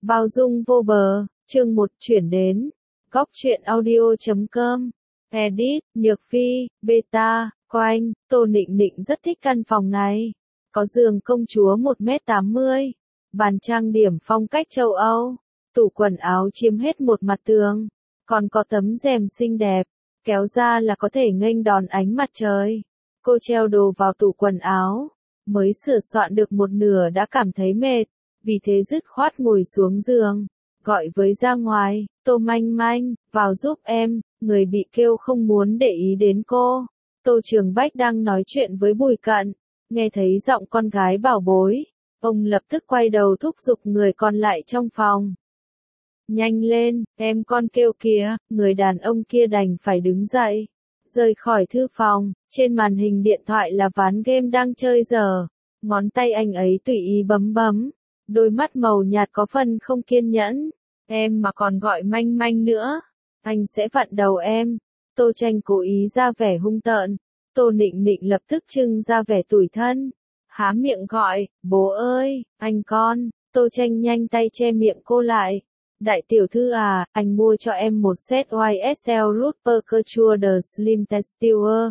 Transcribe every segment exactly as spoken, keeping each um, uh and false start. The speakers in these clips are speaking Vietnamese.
Bao dung vô bờ, chương một chuyển đến. Góc truyện audio chấm com. Edit, Nhược Phi, Beta, Coanh, Tô Nịnh Nịnh rất thích căn phòng này. Có giường công chúa một mét tám mươi. Bàn trang điểm phong cách châu Âu. Tủ quần áo chiếm hết một mặt tường. Còn có tấm rèm xinh đẹp. Kéo ra là có thể nghênh đón ánh mặt trời. Cô treo đồ vào tủ quần áo. Mới sửa soạn được một nửa đã cảm thấy mệt. Vì thế dứt khoát ngồi xuống giường. Gọi với ra ngoài, Tô Manh Manh, vào giúp em, người bị kêu không muốn để ý đến cô. Tô Trường Bách đang nói chuyện với Bùi Cận. Nghe thấy giọng con gái bảo bối. Ông lập tức quay đầu thúc giục người còn lại trong phòng. Nhanh lên, em con kêu kìa, người đàn ông kia đành phải đứng dậy. Rời khỏi thư phòng, trên màn hình điện thoại là ván game đang chơi giờ. Ngón tay anh ấy tùy ý bấm bấm. Đôi mắt màu nhạt có phần không kiên nhẫn. Em mà còn gọi Manh Manh nữa. Anh sẽ vặn đầu em. Tô Tranh cố ý ra vẻ hung tợn. Tô Nịnh Nịnh lập tức trưng ra vẻ tủi thân. Há miệng gọi, bố ơi, anh con. Tô Tranh nhanh tay che miệng cô lại. Đại tiểu thư à, anh mua cho em một set Y S L Root Percure The Slim Texture.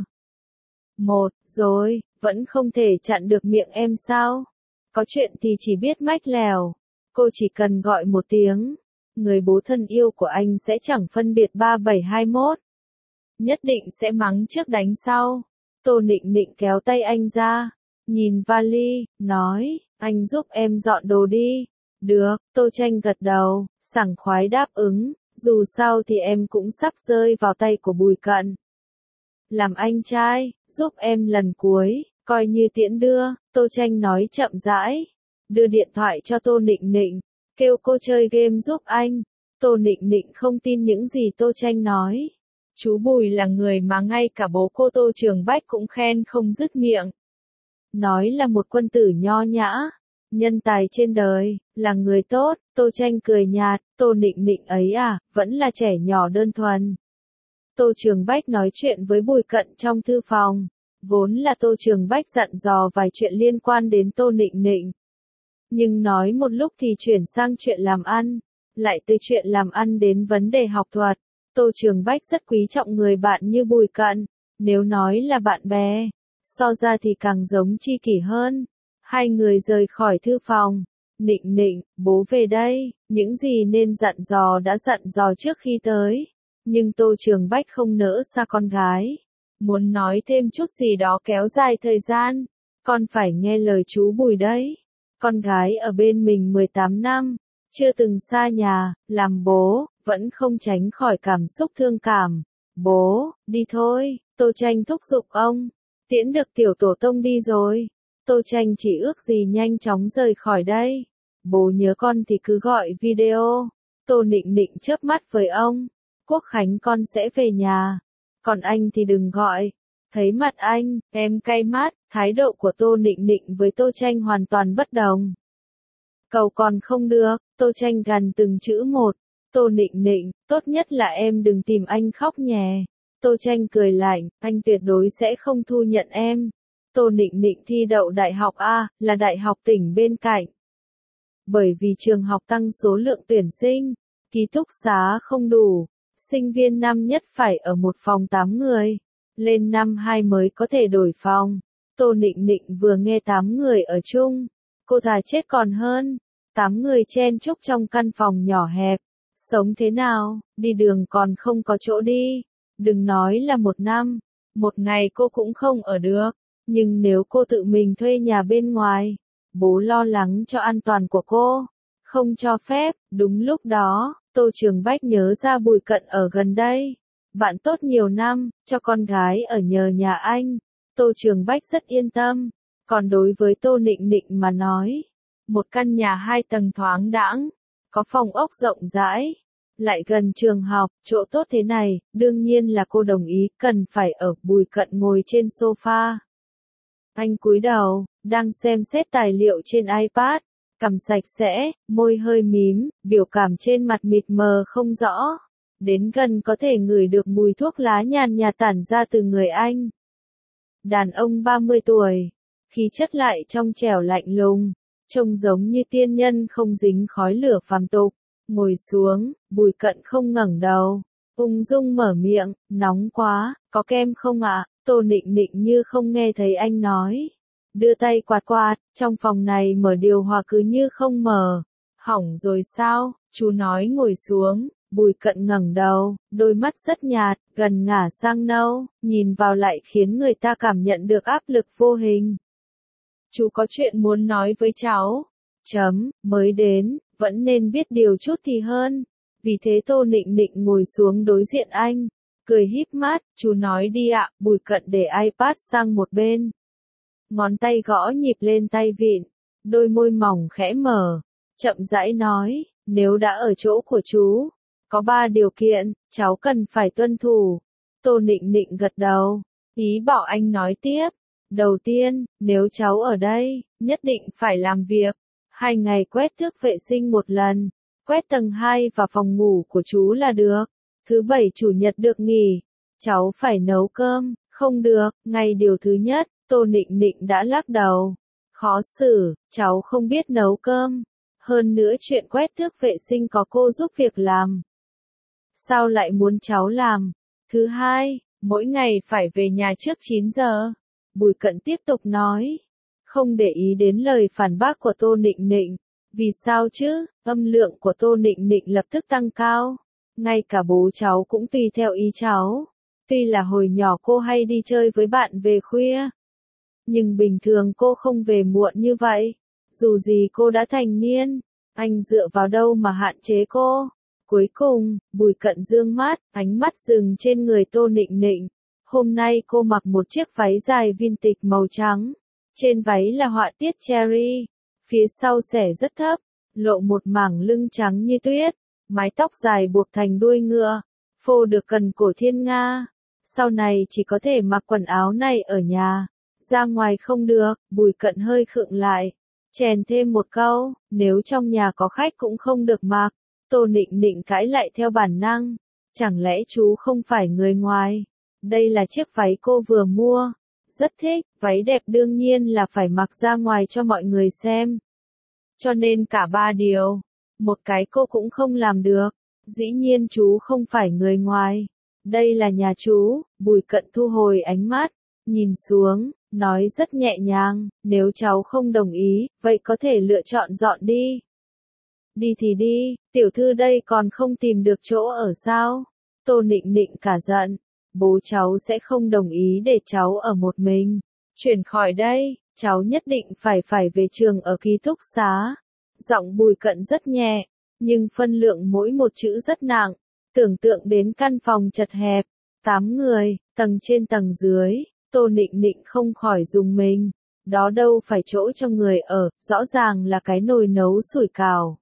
Một, rồi, vẫn không thể chặn được miệng em sao? Có chuyện thì chỉ biết mách lèo. Cô chỉ cần gọi một tiếng. Người bố thân yêu của anh sẽ chẳng phân biệt ba bảy hai mốt. Nhất định sẽ mắng trước đánh sau. Tô Nịnh Nịnh kéo tay anh ra. Nhìn vali, nói, anh giúp em dọn đồ đi. Được, Tô Tranh gật đầu, sảng khoái đáp ứng. Dù sao thì em cũng sắp rơi vào tay của Bùi Cận. Làm anh trai, giúp em lần cuối. Coi như tiễn đưa, Tô Tranh nói chậm rãi. Đưa điện thoại cho Tô Nịnh Nịnh. Kêu cô chơi game giúp anh. Tô Nịnh Nịnh không tin những gì Tô Tranh nói. Chú Bùi là người mà ngay cả bố cô Tô Trường Bách cũng khen không dứt miệng. Nói là một quân tử nho nhã. Nhân tài trên đời, là người tốt. Tô Tranh cười nhạt. Tô Nịnh Nịnh ấy à, vẫn là trẻ nhỏ đơn thuần. Tô Trường Bách nói chuyện với Bùi Cận trong thư phòng. Vốn là Tô Trường Bách dặn dò vài chuyện liên quan đến Tô Nịnh Nịnh. Nhưng nói một lúc thì chuyển sang chuyện làm ăn. Lại từ chuyện làm ăn đến vấn đề học thuật. Tô Trường Bách rất quý trọng người bạn như Bùi Cận. Nếu nói là bạn bè, so ra thì càng giống tri kỷ hơn. Hai người rời khỏi thư phòng. Nịnh Nịnh, bố về đây. Những gì nên dặn dò đã dặn dò trước khi tới. Nhưng Tô Trường Bách không nỡ xa con gái. Muốn nói thêm chút gì đó kéo dài thời gian. Con phải nghe lời chú Bùi đấy. Con gái ở bên mình mười tám năm. Chưa từng xa nhà, làm bố, vẫn không tránh khỏi cảm xúc thương cảm. Bố, đi thôi, Tô Tranh thúc giục ông. Tiễn được tiểu tổ tông đi rồi. Tô Tranh chỉ ước gì nhanh chóng rời khỏi đây. Bố nhớ con thì cứ gọi video. Tô Nịnh Nịnh chớp mắt với ông. Quốc khánh con sẽ về nhà. Còn anh thì đừng gọi. Thấy mặt anh, em cay mắt. Thái độ của Tô Nịnh Nịnh với Tô Tranh hoàn toàn bất đồng. Cầu còn không được. Tô Tranh gằn từng chữ một. Tô Nịnh Nịnh, tốt nhất là em đừng tìm anh khóc nhè. Tô Tranh cười lạnh, anh tuyệt đối sẽ không thu nhận em. Tô Nịnh Nịnh thi đậu đại học A, là đại học tỉnh bên cạnh. Bởi vì trường học tăng số lượng tuyển sinh, ký túc xá không đủ. Sinh viên năm nhất phải ở một phòng tám người. Lên năm hai mới có thể đổi phòng. Tô Nịnh Nịnh vừa nghe tám người ở chung. Cô thà chết còn hơn. tám người chen chúc trong căn phòng nhỏ hẹp. Sống thế nào, đi đường còn không có chỗ đi. Đừng nói là một năm. Một ngày cô cũng không ở được. Nhưng nếu cô tự mình thuê nhà bên ngoài. Bố lo lắng cho an toàn của cô. Không cho phép. Đúng lúc đó, Tô Trường Bách nhớ ra Bùi Cận ở gần đây. Bạn tốt nhiều năm, cho con gái ở nhờ nhà anh. Tô Trường Bách rất yên tâm. Còn đối với Tô Nịnh Nịnh mà nói. Một căn nhà hai tầng thoáng đãng. Có phòng ốc rộng rãi. Lại gần trường học, chỗ tốt thế này, đương nhiên là cô đồng ý, cần phải ở. Bùi Cận ngồi trên sofa. Anh cúi đầu, đang xem xét tài liệu trên iPad. Cằm sạch sẽ, môi hơi mím, biểu cảm trên mặt mịt mờ không rõ. Đến gần có thể ngửi được mùi thuốc lá nhàn nhạt tản ra từ người anh. Đàn ông ba mươi tuổi, khí chất lại trong trẻo lạnh lùng. trông giống như tiên nhân không dính khói lửa phàm tục. Ngồi xuống, Bùi Cận không ngẩng đầu, ung dung mở miệng, nóng quá, có kem không ạ? Tô Nịnh Nịnh như không nghe thấy anh nói. Đưa tay quạt quạt, trong phòng này mở điều hòa cứ như không mở. Hỏng rồi sao? Chú nói ngồi xuống. Bùi Cận ngẩng đầu, đôi mắt rất nhạt, gần ngả sang nâu, nhìn vào lại khiến người ta cảm nhận được áp lực vô hình. Chú có chuyện muốn nói với cháu. Chấm, mới đến, vẫn nên biết điều chút thì hơn. Vì thế Tô Nịnh Nịnh ngồi xuống đối diện anh, cười híp mắt, chú nói đi ạ. Bùi Cận để iPad sang một bên. Ngón tay gõ nhịp lên tay vịn, đôi môi mỏng khẽ mở, chậm rãi nói, nếu đã ở chỗ của chú, có ba điều kiện, cháu cần phải tuân thủ. Tô Nịnh Nịnh gật đầu, ý bảo anh nói tiếp. Đầu tiên, nếu cháu ở đây, nhất định phải làm việc. Hai ngày quét thước vệ sinh một lần, quét tầng hai và phòng ngủ của chú là được. Thứ bảy chủ nhật được nghỉ. Cháu phải nấu cơm, không được. Ngay điều thứ nhất, Tô Nịnh Nịnh đã lắc đầu. Khó xử, cháu không biết nấu cơm. Hơn nữa chuyện quét thước vệ sinh có cô giúp việc làm. Sao lại muốn cháu làm? Thứ hai, mỗi ngày phải về nhà trước chín giờ. Bùi Cận tiếp tục nói. Không để ý đến lời phản bác của Tô Nịnh Nịnh. Vì sao chứ? Âm lượng của Tô Nịnh Nịnh lập tức tăng cao. Ngay cả bố cháu cũng tùy theo ý cháu. Tuy là hồi nhỏ cô hay đi chơi với bạn về khuya. Nhưng bình thường cô không về muộn như vậy. Dù gì cô đã thành niên. Anh dựa vào đâu mà hạn chế cô? Cuối cùng, Bùi Cận dương mắt, ánh mắt dừng trên người Tô Nịnh Nịnh. Hôm nay cô mặc một chiếc váy dài vintage màu trắng. Trên váy là họa tiết cherry. Phía sau xẻ rất thấp, lộ một mảng lưng trắng như tuyết. Mái tóc dài buộc thành đuôi ngựa, phô được cần cổ thiên nga. Sau này chỉ có thể mặc quần áo này ở nhà. Ra ngoài không được. Bùi Cận hơi khựng lại, chèn thêm một câu, nếu trong nhà có khách cũng không được mặc. Tô Nịnh Nịnh cãi lại theo bản năng. Chẳng lẽ chú không phải người ngoài? Đây là chiếc váy cô vừa mua. Rất thích, váy đẹp đương nhiên là phải mặc ra ngoài cho mọi người xem. Cho nên cả ba điều. Một cái cô cũng không làm được. Dĩ nhiên chú không phải người ngoài. Đây là nhà chú. Bùi Cận thu hồi ánh mắt, nhìn xuống, nói rất nhẹ nhàng, nếu cháu không đồng ý, vậy có thể lựa chọn dọn đi. Đi thì đi, tiểu thư đây còn không tìm được chỗ ở sao? Tô Nịnh Nịnh cả giận, bố cháu sẽ không đồng ý để cháu ở một mình. Chuyển khỏi đây, cháu nhất định phải phải về trường ở ký túc xá. Giọng Bùi Cận rất nhẹ, nhưng phân lượng mỗi một chữ rất nặng. Tưởng tượng đến căn phòng chật hẹp, tám người, tầng trên tầng dưới, Tô Nịnh Nịnh không khỏi rùng mình. Đó đâu phải chỗ cho người ở, rõ ràng là cái nồi nấu sủi cảo.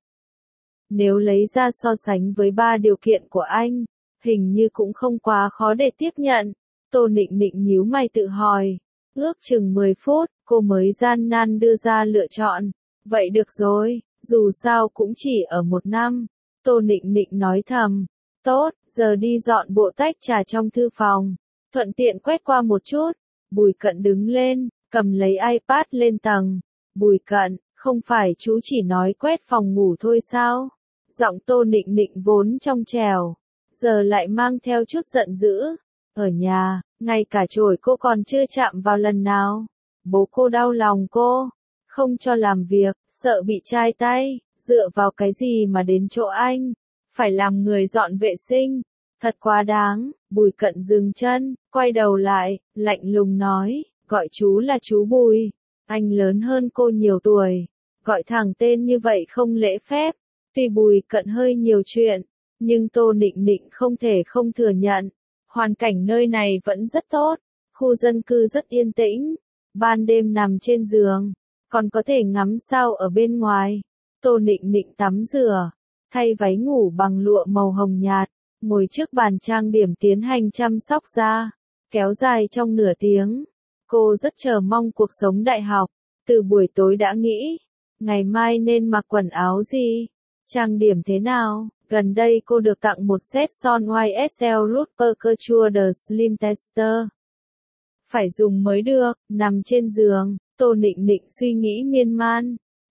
Nếu lấy ra so sánh với ba điều kiện của anh, hình như cũng không quá khó để tiếp nhận. Tô Nịnh Nịnh nhíu mày tự hỏi. Ước chừng mười phút, cô mới gian nan đưa ra lựa chọn. Vậy được rồi, dù sao cũng chỉ ở một năm. Tô Nịnh Nịnh nói thầm. Tốt, giờ đi dọn bộ tách trà trong thư phòng. Thuận tiện quét qua một chút. Bùi Cận đứng lên, cầm lấy iPad lên tầng. Bùi Cận, không phải chú chỉ nói quét phòng ngủ thôi sao? Giọng Tô Nịnh Nịnh vốn trong trèo, giờ lại mang theo chút giận dữ. Ở nhà, ngay cả chổi cô còn chưa chạm vào lần nào. Bố cô đau lòng cô, không cho làm việc, sợ bị chai tay, dựa vào cái gì mà đến chỗ anh, phải làm người dọn vệ sinh. Thật quá đáng. Bùi Cận dừng chân, quay đầu lại, lạnh lùng nói, gọi chú là chú Bùi. Anh lớn hơn cô nhiều tuổi, gọi thẳng tên như vậy không lễ phép. Tuy Bùi Cận hơi nhiều chuyện, nhưng Tô Nịnh Nịnh không thể không thừa nhận. Hoàn cảnh nơi này vẫn rất tốt, khu dân cư rất yên tĩnh. Ban đêm nằm trên giường, còn có thể ngắm sao ở bên ngoài. Tô Nịnh Nịnh tắm rửa, thay váy ngủ bằng lụa màu hồng nhạt, ngồi trước bàn trang điểm tiến hành chăm sóc da, kéo dài trong nửa tiếng. Cô rất chờ mong cuộc sống đại học, từ buổi tối đã nghĩ, ngày mai nên mặc quần áo gì, trang điểm thế nào. Gần đây cô được tặng một set son i ét lờ Root Percure The Slim Tester. Phải dùng mới được. Nằm trên giường, Tô Nịnh Nịnh suy nghĩ miên man.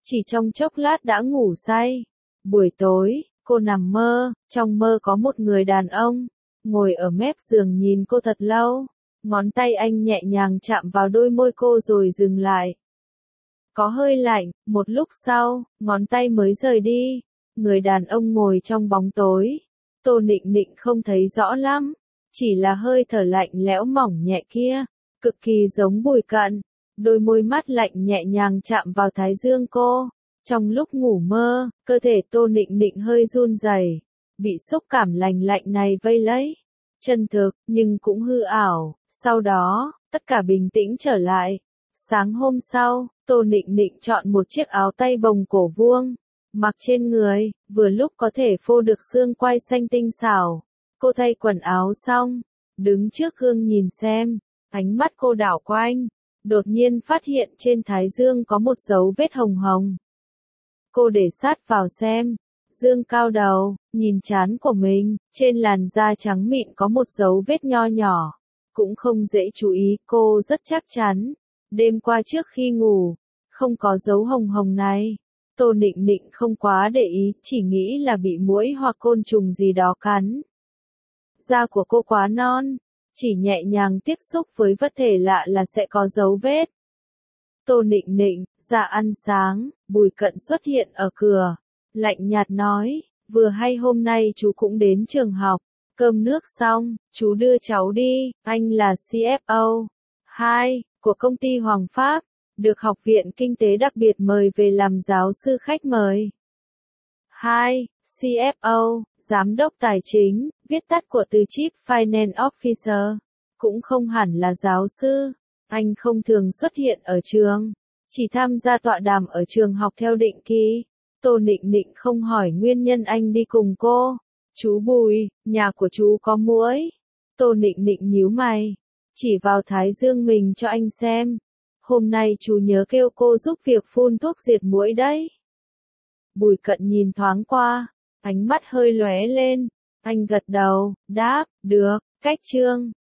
chỉ trong chốc lát đã ngủ say. Buổi tối, cô nằm mơ, trong mơ có một người đàn ông, ngồi ở mép giường nhìn cô thật lâu. Ngón tay anh nhẹ nhàng chạm vào đôi môi cô rồi dừng lại. Có hơi lạnh, một lúc sau, ngón tay mới rời đi. Người đàn ông ngồi trong bóng tối. Tô Nịnh Nịnh không thấy rõ lắm, chỉ là hơi thở lạnh lẽo mỏng nhẹ kia, cực kỳ giống Bùi Cận. Đôi môi mắt lạnh nhẹ nhàng chạm vào thái dương cô. Trong lúc ngủ mơ, cơ thể Tô Nịnh Nịnh hơi run rẩy, bị xúc cảm lành lạnh này vây lấy. Chân thực, nhưng cũng hư ảo. Sau đó, tất cả bình tĩnh trở lại. Sáng hôm sau, Tô Nịnh Nịnh chọn một chiếc áo tay bồng cổ vuông, mặc trên người, vừa lúc có thể phô được xương quai xanh tinh xảo. Cô thay quần áo xong, đứng trước gương nhìn xem, ánh mắt cô đảo quanh, đột nhiên phát hiện trên thái dương có một dấu vết hồng hồng. Cô để sát vào xem, dương cao đầu, nhìn trán của mình, trên làn da trắng mịn có một dấu vết nho nhỏ. Cũng không dễ chú ý, cô rất chắc chắn. Đêm qua trước khi ngủ, không có dấu hồng hồng này. Tô Nịnh Nịnh không quá để ý, chỉ nghĩ là bị muỗi hoặc côn trùng gì đó cắn. Da của cô quá non, chỉ nhẹ nhàng tiếp xúc với vật thể lạ là sẽ có dấu vết. Tô Nịnh Nịnh, ra ăn sáng, Bùi Cận xuất hiện ở cửa, lạnh nhạt nói, vừa hay hôm nay chú cũng đến trường học, cơm nước xong, chú đưa cháu đi, anh là xê ép ô hai của công ty Hoàng Pháp, được Học viện Kinh tế đặc biệt mời về làm giáo sư khách mời. hai. xê ép ô, Giám đốc Tài chính, viết tắt của từ Chief Finance Officer, cũng không hẳn là giáo sư. Anh không thường xuất hiện ở trường, chỉ tham gia tọa đàm ở trường học theo định kỳ. Tô Nịnh Nịnh không hỏi nguyên nhân anh đi cùng cô. Chú Bùi, nhà của chú có muỗi. Tô Nịnh Nịnh nhíu mày, chỉ vào thái dương mình cho anh xem. Hôm nay chú nhớ kêu cô giúp việc phun thuốc diệt muỗi đấy. Bùi Cận nhìn thoáng qua, ánh mắt hơi lóe lên. Anh gật đầu, đáp, được, cách chương.